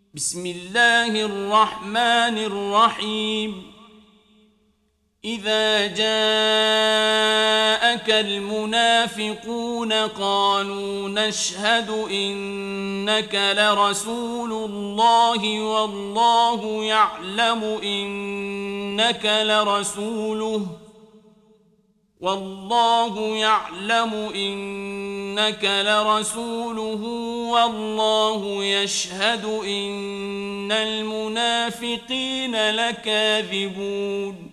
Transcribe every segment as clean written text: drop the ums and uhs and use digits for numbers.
بسم الله الرحمن الرحيم إذا جاءك المنافقون قالوا نشهد إنك لرسول الله والله يعلم إنك لرسوله والله يشهد إن المنافقين لكاذبون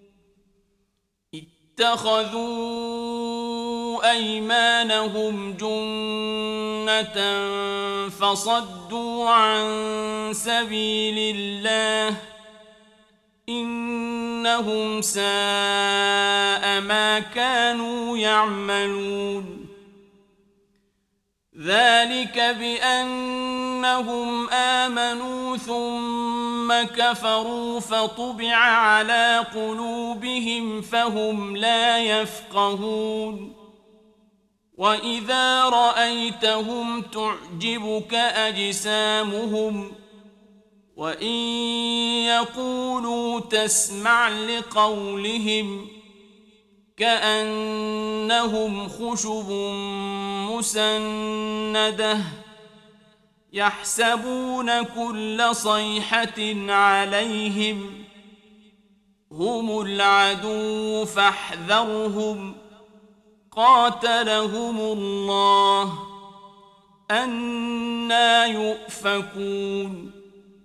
اتخذوا أيمانهم جنة فصدوا عن سبيل الله إنهم ساء ما كانوا يعملون ذلك بأنهم آمنوا ثم كفروا فطبع على قلوبهم فهم لا يفقهون وإذا رأيتهم تعجبك أجسامهم وإن يقولوا تسمع لقولهم كأنهم خشب مسندة يحسبون كل صيحة عليهم هم العدو فاحذرهم قاتلهم الله أنى يؤفكون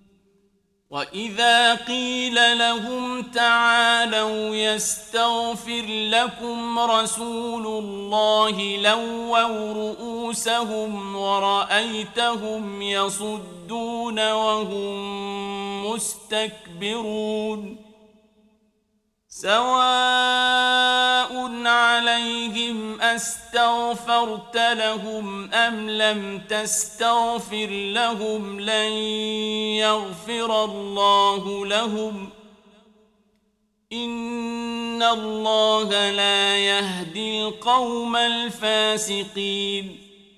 وإذا قيل لهم تعالوا يستغفر لكم رسول الله لووا رؤوسهم ورأيتهم يصدون وهم مستكبرون سواء عليهم أستغفرت لهم أم لم تستغفر لهم لن يغفر الله لهم إن الله لا يهدي القوم الفاسقين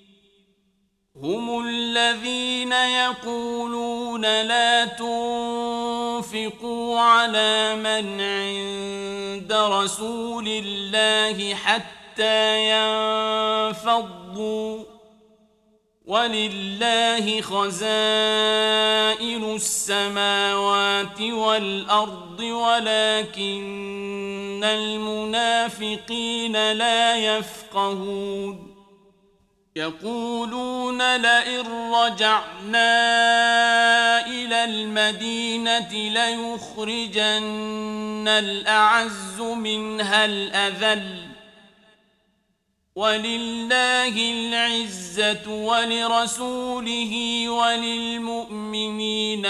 هم الذين يقولون لا تنفقوا على من عند رسول الله حتى ينفضوا ولله خزائن السماوات والأرض ولكن المنافقين لا يفقهون يقولون لئن رجعنا إلى المدينة ليخرجن الأعز منها الأذل ولله العزة ولرسوله وللمؤمنين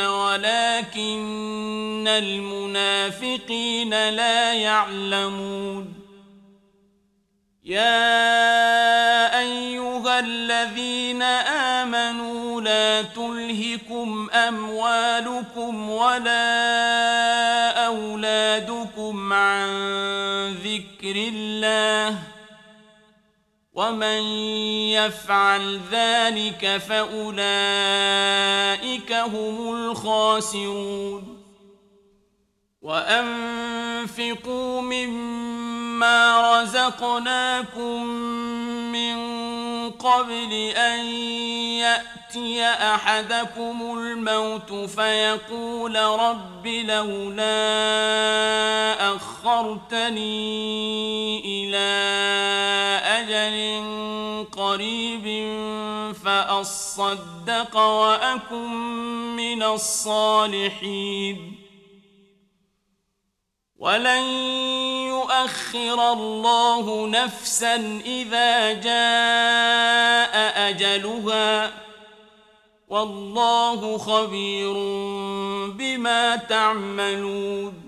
ولكن المنافقين لا يعلمون يا أيها الذين آمنوا لا تلهكم أموالكم ولا أولادكم عن ذكر الله ومن يفعل ذلك فأولئك هم الخاسرون وأنفقوا مما رزقناكم من قبل أن يأتي أحدكم الموت فيقول رب لولا أخرتني إلى أجل قريب فأصدق وأكن من الصالحين ولن يؤخر الله نفسا إذا جاء أجلها والله خبير بما تعملون